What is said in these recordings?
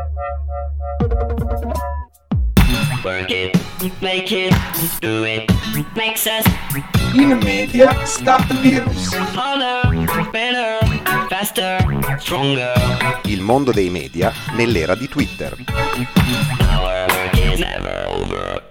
Work it, make it, do it, makes us In media stop the virus. harder, better, faster, stronger. Il mondo dei media nell'era di Twitter. Our work is never over.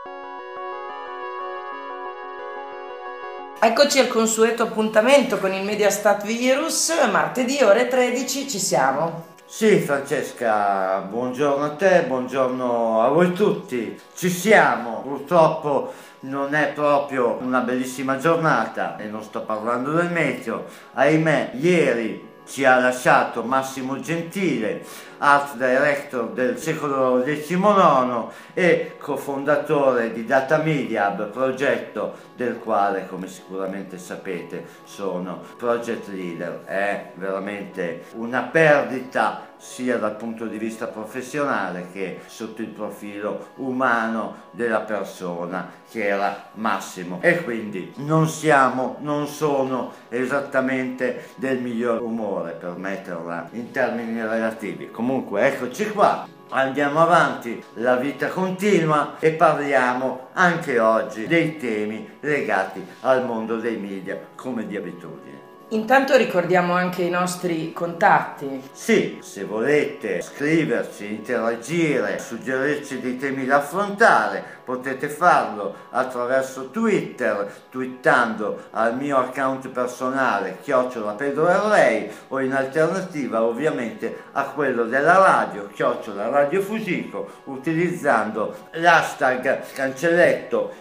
Eccoci al consueto appuntamento con il Mediastat Virus, martedì ore 13 ci siamo. Sì, Francesca, buongiorno a te, buongiorno a voi tutti. Ci siamo, purtroppo non è proprio una bellissima giornata e non sto parlando del meteo. Ahimè, ieri ci ha lasciato Massimo Gentile, art director del secolo XIX e cofondatore di Data Media Hub, progetto del quale, come sicuramente sapete, sono project leader. È veramente una perdita sia dal punto di vista professionale che sotto il profilo umano della persona che era Massimo, e quindi non sono esattamente del miglior umore, per metterla in termini relativi. Comunque eccoci qua, andiamo avanti, la vita continua e parliamo anche oggi dei temi legati al mondo dei media come di abitudine. Intanto ricordiamo anche i nostri contatti. Sì, se volete scriverci, interagire, suggerirci dei temi da affrontare, potete farlo attraverso Twitter, twittando al mio account personale @PedroRay, o in alternativa ovviamente a quello della radio @Radio Fusico, utilizzando l'hashtag cancelletto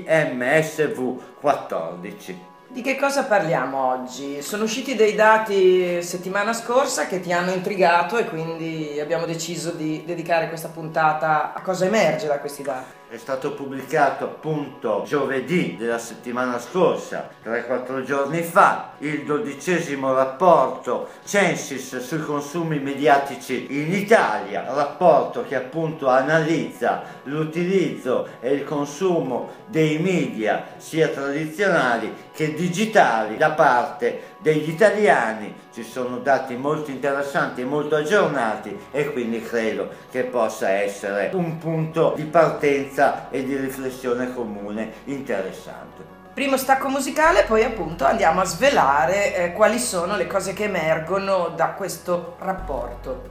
IMSV14. Di che cosa parliamo oggi? Sono usciti dei dati settimana scorsa che ti hanno intrigato e quindi abbiamo deciso di dedicare questa puntata a cosa emerge da questi dati. È stato pubblicato appunto giovedì della settimana scorsa, 3-4 giorni fa, il 12° rapporto Censis sui consumi mediatici in Italia, rapporto che appunto analizza l'utilizzo e il consumo dei media sia tradizionali che digitali da parte degli italiani. Ci sono dati molto interessanti e molto aggiornati e quindi credo che possa essere un punto di partenza e di riflessione comune interessante. Primo stacco musicale, poi appunto andiamo a svelare quali sono le cose che emergono da questo rapporto.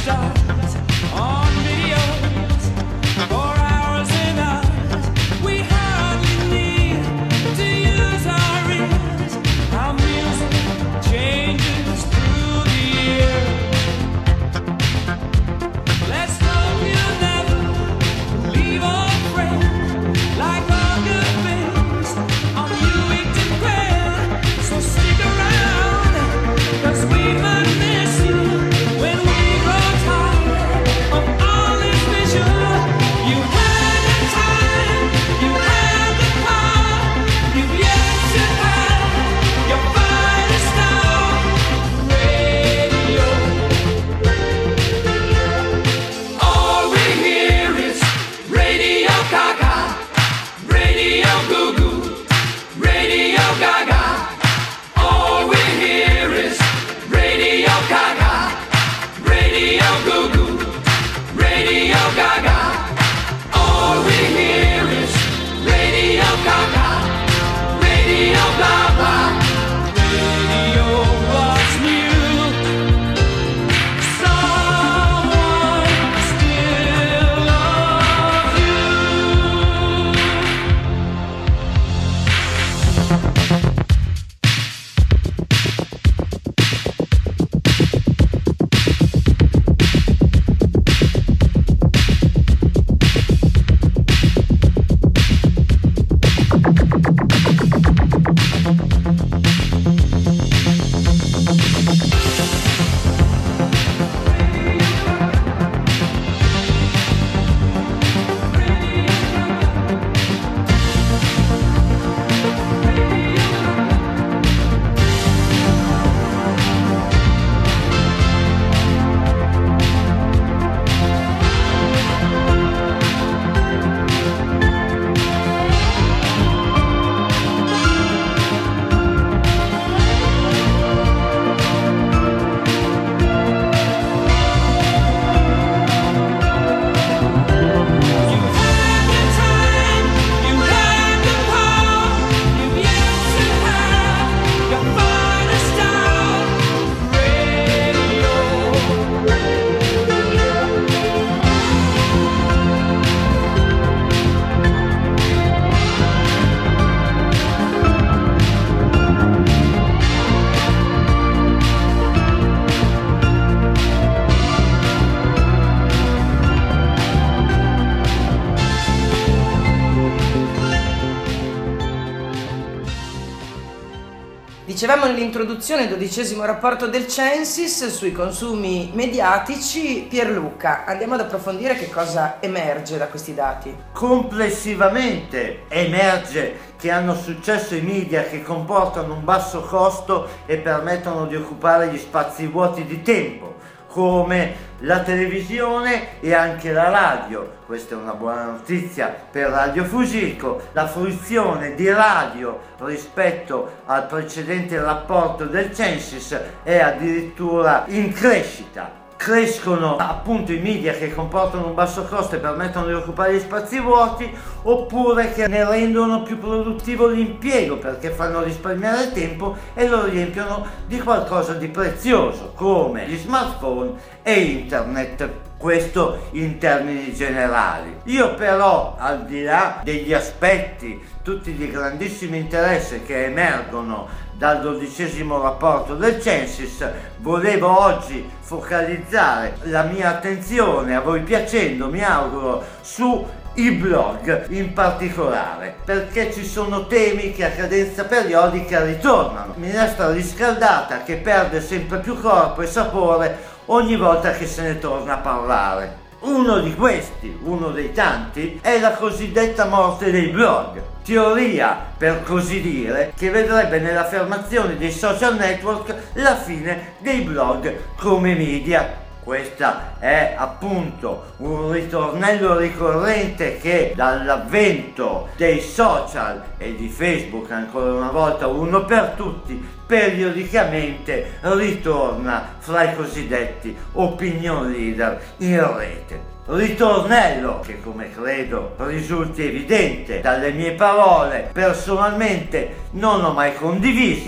Dicevamo nell'introduzione, 12° rapporto del Censis sui consumi mediatici. Pierluca, andiamo ad approfondire che cosa emerge da questi dati. Complessivamente emerge che hanno successo i media che comportano un basso costo e permettono di occupare gli spazi vuoti di tempo, come la televisione e anche la radio. Questa è una buona notizia per Radio Fusico. La fruizione di radio rispetto al precedente rapporto del Censis è addirittura in crescita. Crescono appunto i media che comportano un basso costo e permettono di occupare gli spazi vuoti, oppure che ne rendono più produttivo l'impiego perché fanno risparmiare tempo e lo riempiono di qualcosa di prezioso come gli smartphone e internet. Questo in termini generali. Io però, al di là degli aspetti tutti di grandissimo interesse che emergono dal 12° rapporto del Censis, volevo oggi focalizzare la mia attenzione, a voi piacendo mi auguro, su i blog in particolare, perché ci sono temi che a cadenza periodica ritornano. Minestra riscaldata che perde sempre più corpo e sapore ogni volta che se ne torna a parlare. Uno di questi, uno dei tanti, è la cosiddetta morte dei blog. Teoria, per così dire, che vedrebbe nell'affermazione dei social network la fine dei blog come media. Questa è appunto un ritornello ricorrente che dall'avvento dei social e di Facebook, ancora una volta uno per tutti, periodicamente ritorna fra i cosiddetti opinion leader in rete. Ritornello che, come credo risulti evidente dalle mie parole, personalmente non ho mai condiviso.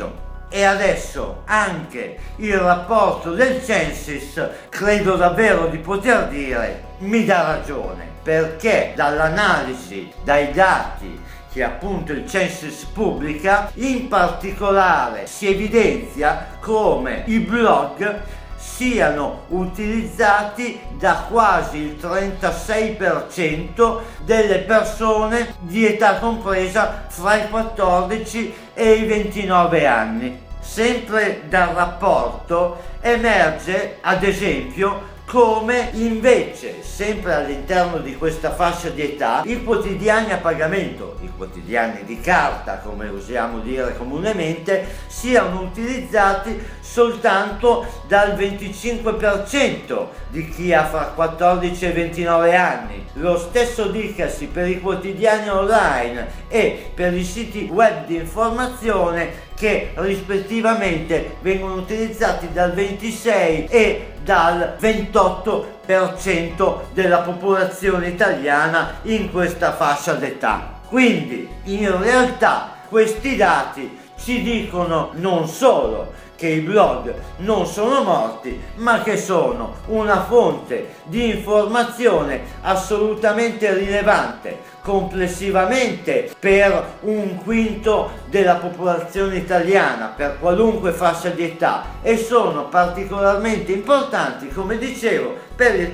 E adesso anche il rapporto del Censis, credo davvero di poter dire, mi dà ragione, perché dall'analisi, dai dati che appunto il Censis pubblica, in particolare si evidenzia come i blog siano utilizzati da quasi il 36% delle persone di età compresa fra i 14 e i 29 anni. Sempre dal rapporto emerge, ad esempio, come invece, sempre all'interno di questa fascia di età, i quotidiani a pagamento, i quotidiani di carta, come usiamo dire comunemente, siano utilizzati soltanto dal 25% di chi ha fra 14 e 29 anni. Lo stesso dicasi per i quotidiani online e per i siti web di informazione, che rispettivamente vengono utilizzati dal 26 e dal 28% della popolazione italiana in questa fascia d'età. Quindi in realtà questi dati ci dicono non solo che i blog non sono morti, ma che sono una fonte di informazione assolutamente rilevante complessivamente per un quinto della popolazione italiana, per qualunque fascia di età, e sono particolarmente importanti, come dicevo, per il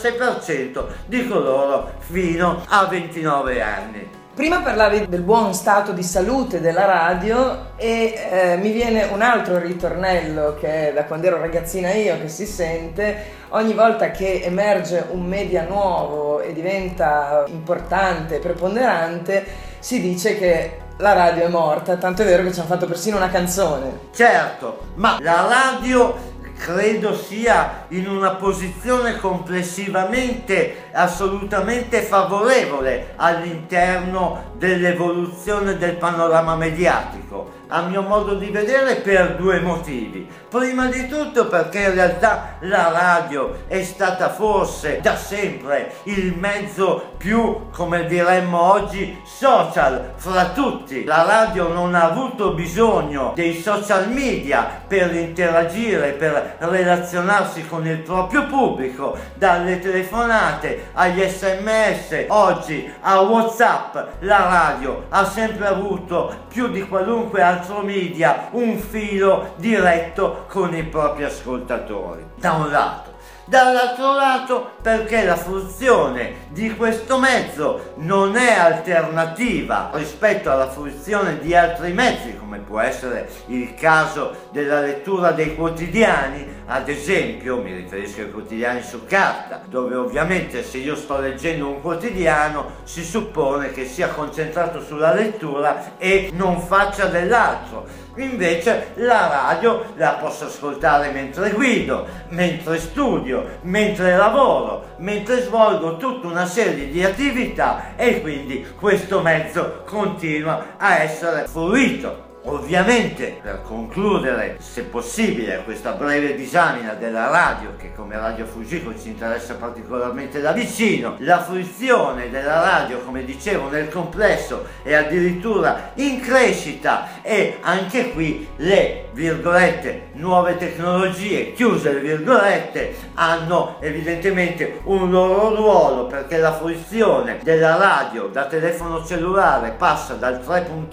36% di coloro fino a 29 anni. Prima parlavi del buon stato di salute della radio e mi viene un altro ritornello che è da quando ero ragazzina io, che si sente ogni volta che emerge un media nuovo e diventa importante, preponderante, si dice che la radio è morta, tanto è vero che ci hanno fatto persino una canzone. Certo, ma la radio credo sia in una posizione complessivamente assolutamente favorevole all'interno dell'evoluzione del panorama mediatico, a mio modo di vedere, per due motivi. Prima di tutto perché in realtà la radio è stata forse da sempre il mezzo più, come diremmo oggi, social fra tutti. La radio non ha avuto bisogno dei social media per interagire, per relazionarsi con il proprio pubblico, dalle telefonate agli SMS, oggi a WhatsApp. La radio ha sempre avuto, più di qualunque altro media, un filo diretto con i propri ascoltatori, da un lato. Dall'altro lato perché la fruizione di questo mezzo non è alternativa rispetto alla fruizione di altri mezzi, come può essere il caso della lettura dei quotidiani. Ad esempio mi riferisco ai quotidiani su carta, dove ovviamente se io sto leggendo un quotidiano si suppone che sia concentrato sulla lettura e non faccia dell'altro. Invece la radio la posso ascoltare mentre guido, mentre studio, mentre lavoro, mentre svolgo tutta una serie di attività, e quindi questo mezzo continua a essere fruito. Ovviamente, per concludere, se possibile, questa breve disamina della radio, che come Radio Fugico ci interessa particolarmente da vicino, la fruizione della radio, come dicevo, nel complesso è addirittura in crescita, e anche qui le virgolette nuove tecnologie, chiuse le virgolette, hanno evidentemente un loro ruolo, perché la fruizione della radio da telefono cellulare passa dal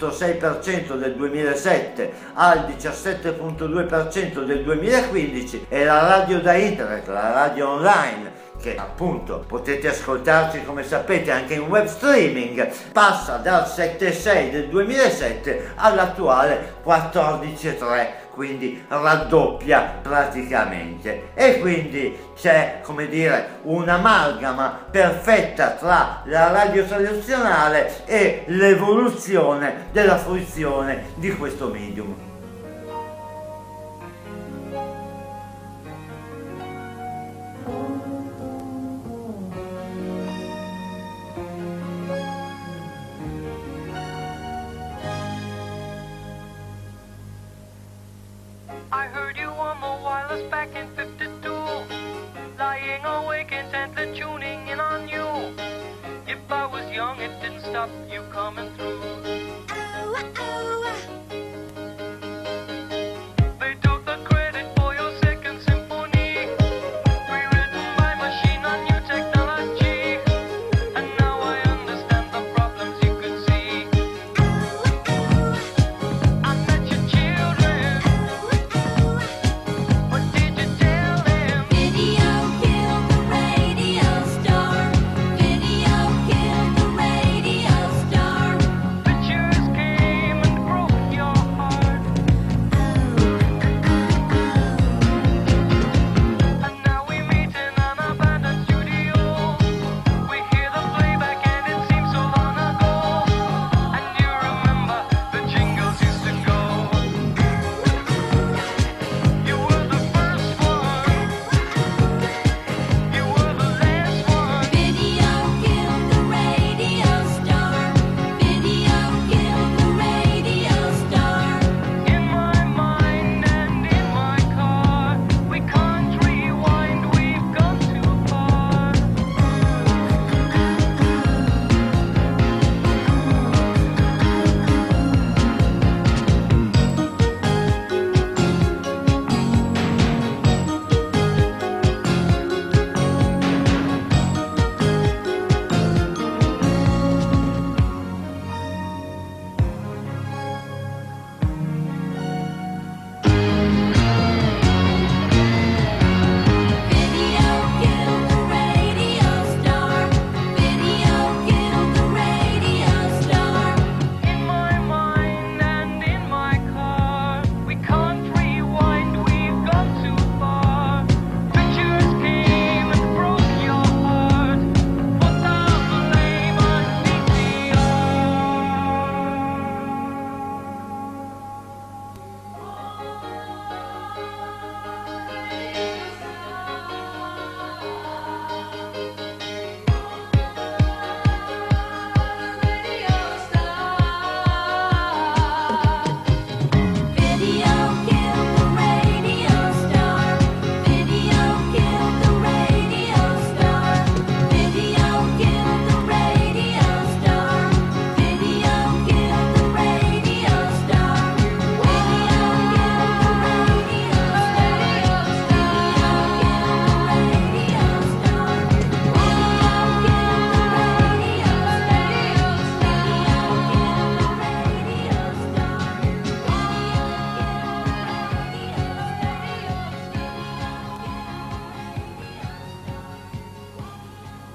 3,6% del 2007 al 17,2% del 2015, e la radio da internet, la radio online, che appunto potete ascoltarci, come sapete, anche in web streaming, passa dal 7,6 del 2007 all'attuale 14,3, quindi raddoppia praticamente. E quindi c'è, come dire, un'amalgama perfetta tra la radio tradizionale e l'evoluzione della fruizione di questo medium. I heard you on the wireless back in 52, lying awake intently tuning in on you. If I was young, it didn't stop you coming through.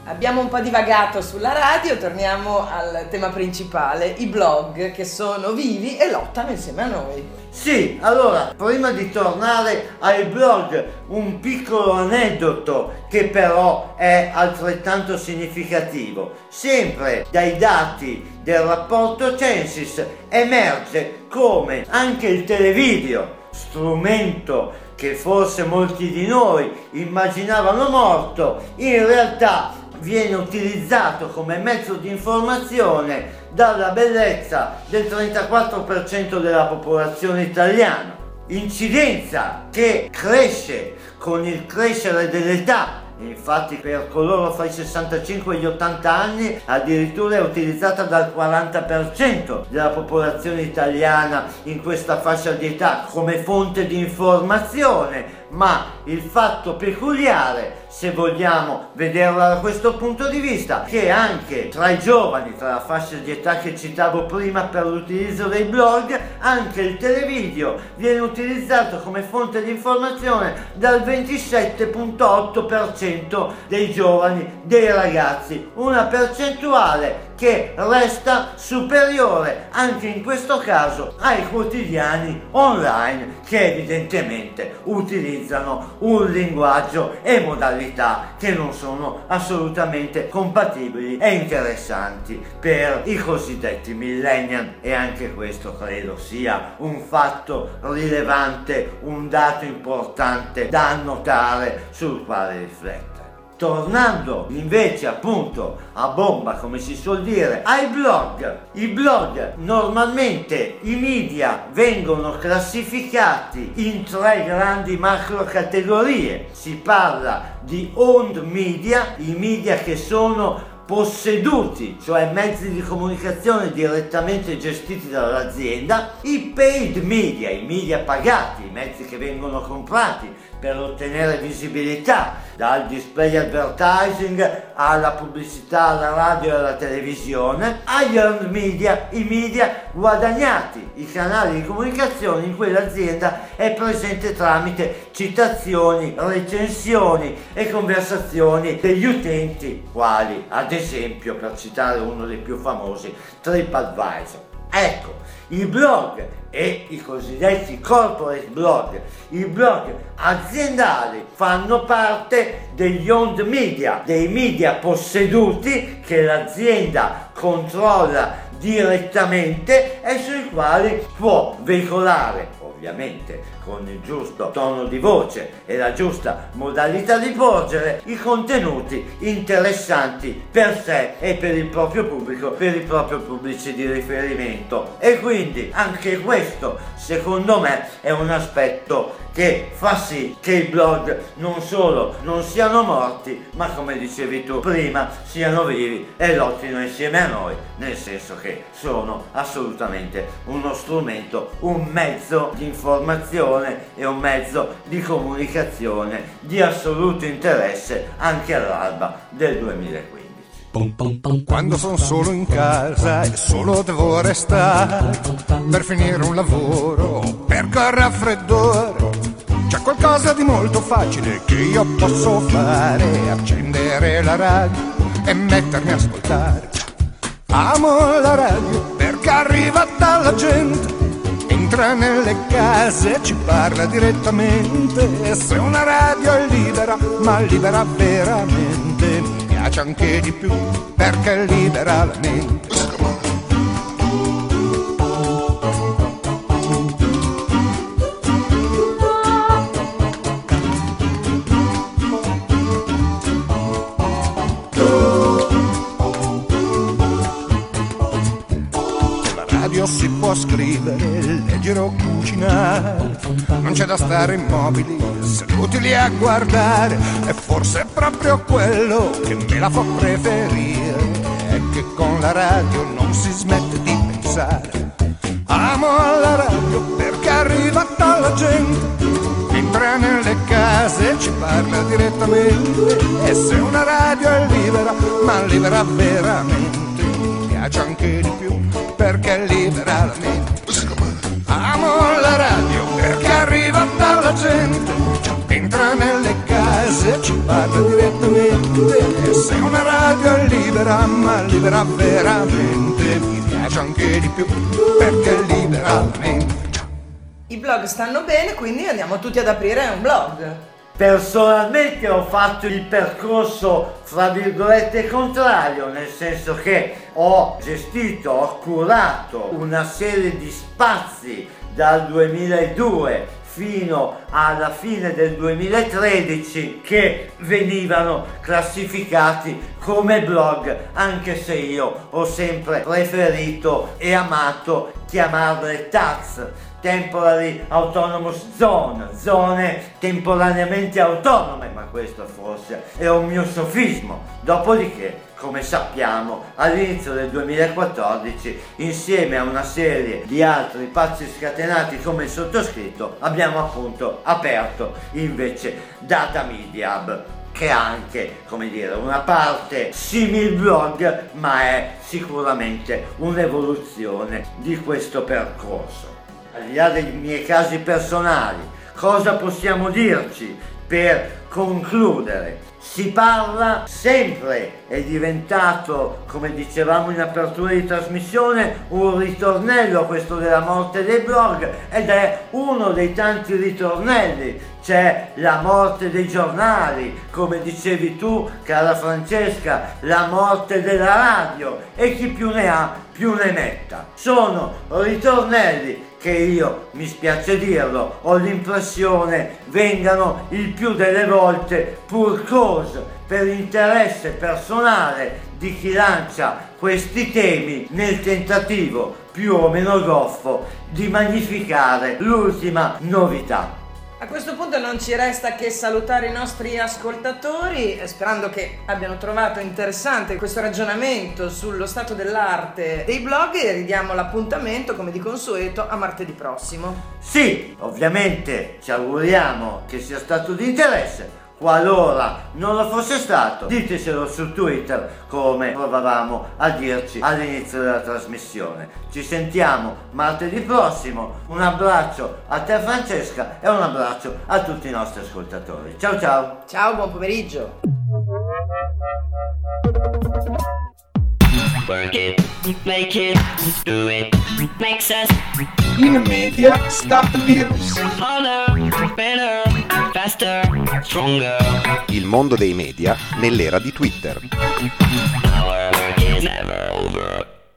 Abbiamo un po' divagato sulla radio, torniamo al tema principale, i blog che sono vivi e lottano insieme a noi. Sì, allora, prima di tornare ai blog, un piccolo aneddoto che però è altrettanto significativo. Sempre dai dati del rapporto Censis emerge come anche il televideo, strumento che forse molti di noi immaginavano morto, in realtà viene utilizzato come mezzo di informazione dalla bellezza del 34% della popolazione italiana. Incidenza che cresce con il crescere dell'età. Infatti per coloro fra i 65 e gli 80 anni addirittura è utilizzata dal 40% della popolazione italiana in questa fascia di età come fonte di informazione. Ma il fatto peculiare, se vogliamo vederla da questo punto di vista, che anche tra i giovani, tra la fascia di età che citavo prima per l'utilizzo dei blog, anche il televideo viene utilizzato come fonte di informazione dal 27,8% dei giovani, dei ragazzi, una percentuale che resta superiore anche in questo caso ai quotidiani online che evidentemente utilizzano un linguaggio e modalità che non sono assolutamente compatibili e interessanti per i cosiddetti millennial, e anche questo credo sia un fatto rilevante, un dato importante da annotare sul quale riflettere. Tornando invece appunto a bomba, come si suol dire, ai blog. I blog, normalmente i media vengono classificati in 3 grandi macro categorie. Si parla di owned media, i media che sono posseduti, cioè mezzi di comunicazione direttamente gestiti dall'azienda, i paid media, i media pagati, i mezzi che vengono comprati per ottenere visibilità, dal display advertising alla pubblicità alla radio e alla televisione, agli earned media, i media guadagnati, i canali di comunicazione in cui l'azienda è presente tramite citazioni, recensioni e conversazioni degli utenti, quali ad esempio, per citare uno dei più famosi, TripAdvisor. Ecco, i blog e i cosiddetti corporate blog, i blog aziendali, fanno parte degli owned media, dei media posseduti che l'azienda controlla direttamente e sui quali può veicolare, ovviamente con il giusto tono di voce e la giusta modalità di porgere, i contenuti interessanti per sé e per il proprio pubblico, per i propri pubblici di riferimento. E quindi anche questo, secondo me, è un aspetto che fa sì che i blog non solo non siano morti, ma come dicevi tu prima, siano vivi e lottino insieme a noi, nel senso che sono assolutamente uno strumento, un mezzo di informazione e un mezzo di comunicazione di assoluto interesse anche all'alba del 2015. Quando sono solo in casa e solo devo restare per finire un lavoro, per quel raffreddore, c'è qualcosa di molto facile che io posso fare: accendere la radio e mettermi a ascoltare. Amo la radio perché arriva dalla gente, entra nelle case e ci parla direttamente. Se una radio è libera, ma libera veramente, mi piace anche di più perché libera la mente. Si può scrivere, leggere o cucinare, non c'è da stare immobili seduti lì a guardare. E forse è proprio quello che me la fa preferire, è che con la radio non si smette di pensare. Amo la radio perché arriva dalla gente, entra nelle case e ci parla direttamente. E se una radio è libera, ma libera veramente, mi piace anche di più perché libera la mente. Amo la radio perché arriva dalla gente, entra nelle case se ci parla direttamente. Sei una radio libera, ma libera veramente. Mi piace anche di più perché libera la mente. I blog stanno bene, quindi andiamo tutti ad aprire un blog. Personalmente ho fatto il percorso fra virgolette contrario, nel senso che ho gestito, ho curato una serie di spazi dal 2002 fino alla fine del 2013 che venivano classificati come blog, anche se io ho sempre preferito e amato chiamarle TAZ, Temporary Autonomous Zone, zone temporaneamente autonome, ma questo forse è un mio sofismo. Dopodiché, come sappiamo, all'inizio del 2014, insieme a una serie di altri pazzi scatenati come il sottoscritto, abbiamo appunto aperto invece Data Media Hub, che ha anche, come dire, una parte simil blog, ma è sicuramente un'evoluzione di questo percorso. Al di là dei miei casi personali, cosa possiamo dirci per concludere? Si parla sempre, è diventato, come dicevamo in apertura di trasmissione, un ritornello questo della morte dei blog, ed è uno dei tanti ritornelli. C'è la morte dei giornali, come dicevi tu, cara Francesca, la morte della radio, e chi più ne ha più ne metta. Sono ritornelli che io, mi spiace dirlo, ho l'impressione vengano il più delle volte pur cause per interesse personale di chi lancia questi temi nel tentativo più o meno goffo di magnificare l'ultima novità. A questo punto non ci resta che salutare i nostri ascoltatori, sperando che abbiano trovato interessante questo ragionamento sullo stato dell'arte dei blog, e ridiamo l'appuntamento, come di consueto, a martedì prossimo. Sì, ovviamente ci auguriamo che sia stato di interesse. Qualora non lo fosse stato, ditecelo su Twitter, come provavamo a dirci all'inizio della trasmissione. Ci sentiamo martedì prossimo. Un abbraccio a te Francesca e un abbraccio a tutti i nostri ascoltatori. Ciao ciao! Ciao, buon pomeriggio! Work it, make it, do it, makes us In media, stop the virus. harder, better, faster, stronger. Il mondo dei media nell'era di Twitter. Our work is never